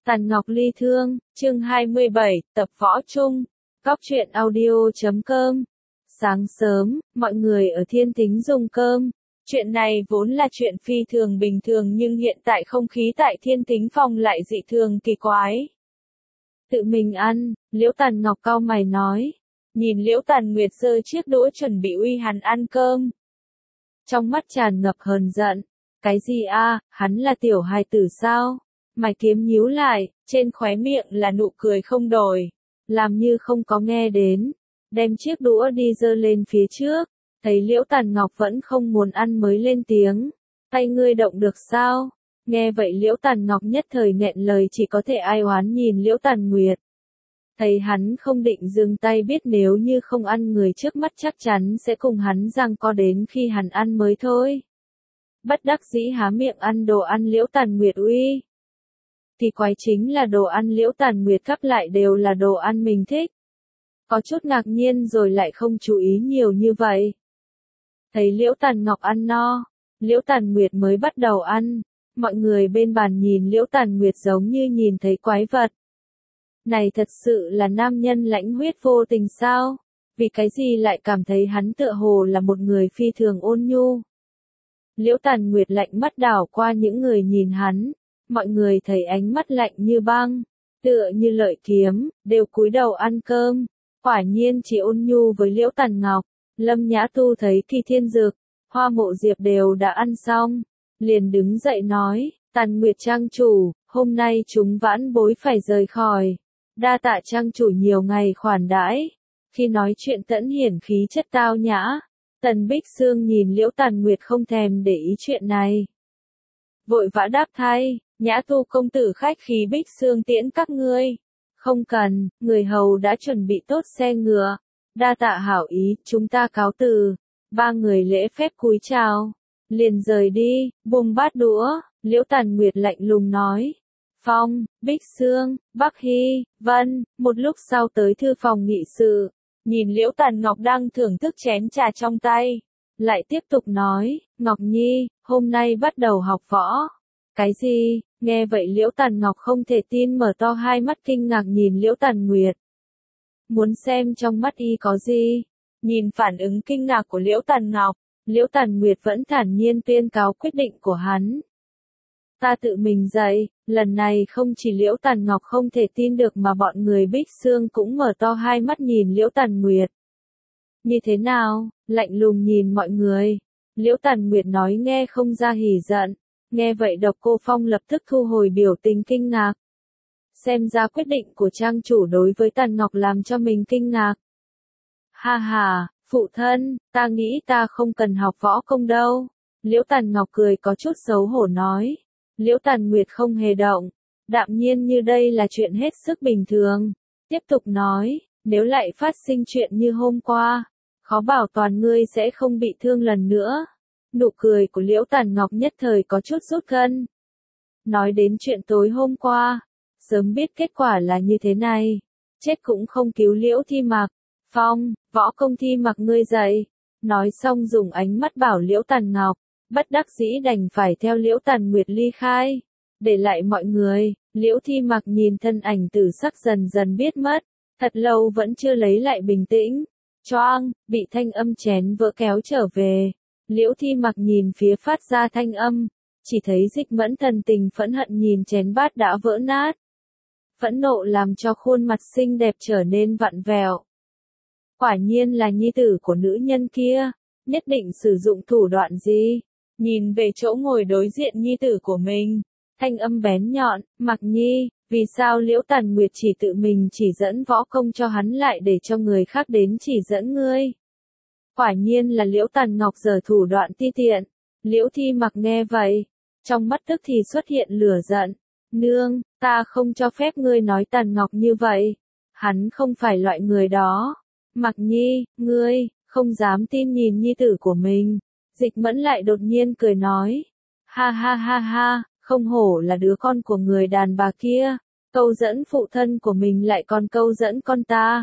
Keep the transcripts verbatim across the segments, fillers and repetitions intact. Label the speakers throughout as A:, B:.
A: Tàn Ngọc ly thương, chương hai mươi bảy, tập võ chung, góc truyện audio chấm com. Sáng sớm, mọi người ở Thiên Tính dùng cơm. Chuyện này vốn là chuyện phi thường bình thường nhưng hiện tại không khí tại Thiên Tính phòng lại dị thường kỳ quái. Tự mình ăn, Liễu Tàn Ngọc cau mày nói. Nhìn Liễu Tàn Nguyệt giơ chiếc đũa chuẩn bị uy hắn ăn cơm. Trong mắt tràn ngập hờn giận. Cái gì a, hắn là tiểu hài tử sao? Mày kiếm nhíu lại, trên khóe miệng là nụ cười không đổi. Làm như không có nghe đến. Đem chiếc đũa đi giơ lên phía trước. Thấy Liễu Tàn Ngọc vẫn không muốn ăn mới lên tiếng. Tay ngươi động được sao? Nghe vậy Liễu Tàn Ngọc nhất thời nghẹn lời chỉ có thể ai oán nhìn Liễu Tàn Nguyệt. Thấy hắn không định dừng tay biết nếu như không ăn người trước mắt chắc chắn sẽ cùng hắn giằng co đến khi hắn ăn mới thôi. Bất đắc dĩ há miệng ăn đồ ăn Liễu Tàn Nguyệt uy. Thì quái chính là đồ ăn Liễu Tàn Nguyệt cấp lại đều là đồ ăn mình thích. Có chút ngạc nhiên rồi lại không chú ý nhiều như vậy. Thấy Liễu Tàn Ngọc ăn no, Liễu Tàn Nguyệt mới bắt đầu ăn. Mọi người bên bàn nhìn Liễu Tàn Nguyệt giống như nhìn thấy quái vật. Này thật sự là nam nhân lãnh huyết vô tình sao? Vì cái gì lại cảm thấy hắn tựa hồ là một người phi thường ôn nhu? Liễu Tàn Nguyệt lạnh mắt đảo qua những người nhìn hắn. Mọi người thấy ánh mắt lạnh như băng, tựa như lợi kiếm, đều cúi đầu ăn cơm. Quả nhiên chỉ ôn nhu với Liễu Tàn Ngọc. Lâm Nhã Tu thấy Kỳ Thiên Dực, Hoa Mộ Diệp đều đã ăn xong, liền đứng dậy nói, Tàn Nguyệt trang chủ, hôm nay chúng vãn bối phải rời khỏi. Đa tạ trang chủ nhiều ngày khoản đãi. Khi nói chuyện tẫn hiển khí chất tao nhã, Tần Bích Sương nhìn Liễu Tàn Nguyệt không thèm để ý chuyện này. Vội vã đáp thay, Nhã Tu công tử khách khí Bích Sương tiễn các ngươi. Không cần, người hầu đã chuẩn bị tốt xe ngựa. Đa tạ hảo ý, chúng ta cáo từ. Ba người lễ phép cúi chào. Liền rời đi, buông bát đũa, Liễu Tàn Nguyệt lạnh lùng nói. Phong, Bích Sương, Bắc Hy, Vân, một lúc sau tới thư phòng nghị sự. Nhìn Liễu Tàn Ngọc đang thưởng thức chén trà trong tay. Lại tiếp tục nói, Ngọc Nhi, hôm nay bắt đầu học võ. Cái gì? Nghe vậy Liễu Tàn Ngọc không thể tin mở to hai mắt kinh ngạc nhìn Liễu Tàn Nguyệt. Muốn xem trong mắt y có gì? Nhìn phản ứng kinh ngạc của Liễu Tàn Ngọc, Liễu Tàn Nguyệt vẫn thản nhiên tuyên cáo quyết định của hắn. Ta tự mình dạy, lần này không chỉ Liễu Tàn Ngọc không thể tin được mà bọn người Bích Sương cũng mở to hai mắt nhìn Liễu Tàn Nguyệt. Như thế nào? Lạnh lùng nhìn mọi người. Liễu Tàn Nguyệt nói nghe không ra hỉ giận. Nghe vậy Độc Cô Phong lập tức thu hồi biểu tình kinh ngạc. Xem ra quyết định của trang chủ đối với Tàn Ngọc làm cho mình kinh ngạc. Ha ha, phụ thân, ta nghĩ ta không cần học võ công đâu. Liễu Tàn Ngọc cười có chút xấu hổ nói. Liễu Tàn Nguyệt không hề động, đạm nhiên như đây là chuyện hết sức bình thường. Tiếp tục nói, nếu lại phát sinh chuyện như hôm qua, khó bảo toàn ngươi sẽ không bị thương lần nữa. Nụ cười của Liễu Tàn Ngọc nhất thời có chút rút gân. Nói đến chuyện tối hôm qua, sớm biết kết quả là như thế này, chết cũng không cứu Liễu Thi Mặc. Phong, võ công Thi Mặc ngươi dạy. Nói xong dùng ánh mắt bảo Liễu Tàn Ngọc, bất đắc dĩ đành phải theo Liễu Tàn Nguyệt ly khai. Để lại mọi người, Liễu Thi Mặc nhìn thân ảnh tử sắc dần dần biết mất, thật lâu vẫn chưa lấy lại bình tĩnh. Choang, bị thanh âm chén vỡ kéo trở về. Liễu Thi Mặc nhìn phía phát ra thanh âm, chỉ thấy Dịch Mẫn thần tình phẫn hận nhìn chén bát đã vỡ nát. Phẫn nộ làm cho khuôn mặt xinh đẹp trở nên vặn vẹo. Quả nhiên là nhi tử của nữ nhân kia, nhất định sử dụng thủ đoạn gì? Nhìn về chỗ ngồi đối diện nhi tử của mình, thanh âm bén nhọn, Mặc Nhi, vì sao Liễu Tàn Nguyệt chỉ tự mình chỉ dẫn võ công cho hắn lại để cho người khác đến chỉ dẫn ngươi? Quả nhiên là Liễu Tàn Ngọc giở thủ đoạn ti tiện. Liễu Thi Mặc nghe vậy, trong mắt tức thì xuất hiện lửa giận. Nương, ta không cho phép ngươi nói Tàn Ngọc như vậy. Hắn không phải loại người đó. Mặc Nhi, ngươi, không dám tin nhìn nhi tử của mình. Dịch Mẫn lại đột nhiên cười nói. Ha ha ha ha, không hổ là đứa con của người đàn bà kia. Câu dẫn phụ thân của mình lại còn câu dẫn con ta.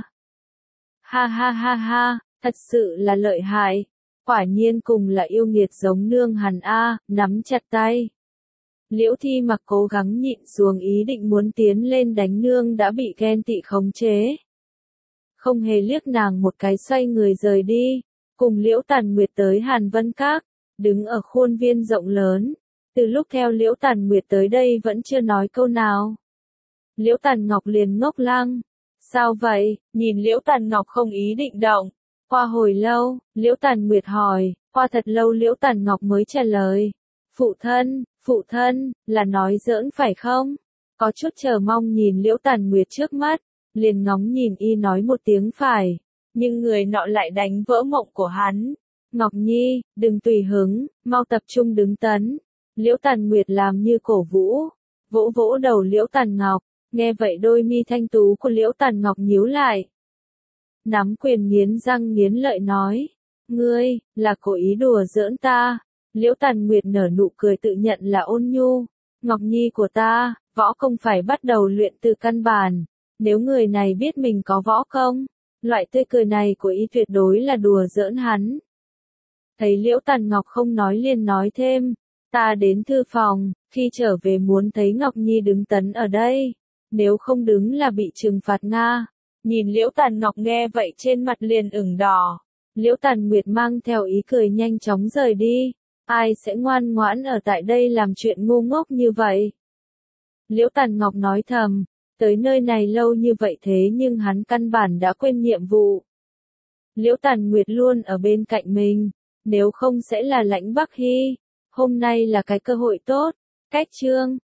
A: Ha ha ha ha. Thật sự là lợi hại, quả nhiên cùng là yêu nghiệt giống nương hắn a, nắm chặt tay. Liễu Thi Mặc cố gắng nhịn xuống ý định muốn tiến lên đánh nương đã bị ghen tị khống chế. Không hề liếc nàng một cái xoay người rời đi, cùng Liễu Tàn Nguyệt tới Hàn Vân Các, đứng ở khuôn viên rộng lớn. Từ lúc theo Liễu Tàn Nguyệt tới đây vẫn chưa nói câu nào. Liễu Tàn Ngọc liền ngốc lăng. Sao vậy? Nhìn Liễu Tàn Ngọc không ý định động. Qua hồi lâu, Liễu Tàn Nguyệt hỏi, qua thật lâu Liễu Tàn Ngọc mới trả lời. Phụ thân, phụ thân, là nói giỡn phải không? Có chút chờ mong nhìn Liễu Tàn Nguyệt trước mắt, liền ngóng nhìn y nói một tiếng phải. Nhưng người nọ lại đánh vỡ mộng của hắn. Ngọc Nhi, đừng tùy hứng, mau tập trung đứng tấn. Liễu Tàn Nguyệt làm như cổ vũ, vỗ vỗ đầu Liễu Tàn Ngọc, nghe vậy đôi mi thanh tú của Liễu Tàn Ngọc nhíu lại. Nắm quyền nghiến răng nghiến lợi nói, ngươi, là cố ý đùa giỡn ta. Liễu Tàn Nguyệt nở nụ cười tự nhận là ôn nhu, Ngọc Nhi của ta, võ công phải bắt đầu luyện từ căn bản, nếu người này biết mình có võ công, loại tươi cười này của y tuyệt đối là đùa giỡn hắn. Thấy Liễu Tàn Ngọc không nói liền nói thêm, ta đến thư phòng, khi trở về muốn thấy Ngọc Nhi đứng tấn ở đây, nếu không đứng là bị trừng phạt Nga. Nhìn Liễu Tàn Ngọc nghe vậy trên mặt liền ửng đỏ, Liễu Tàn Nguyệt mang theo ý cười nhanh chóng rời đi, ai sẽ ngoan ngoãn ở tại đây làm chuyện ngu ngốc như vậy. Liễu Tàn Ngọc nói thầm, tới nơi này lâu như vậy thế nhưng hắn căn bản đã quên nhiệm vụ. Liễu Tàn Nguyệt luôn ở bên cạnh mình, nếu không sẽ là Lãnh Bắc Hy. Hôm nay là cái cơ hội tốt. Cách chương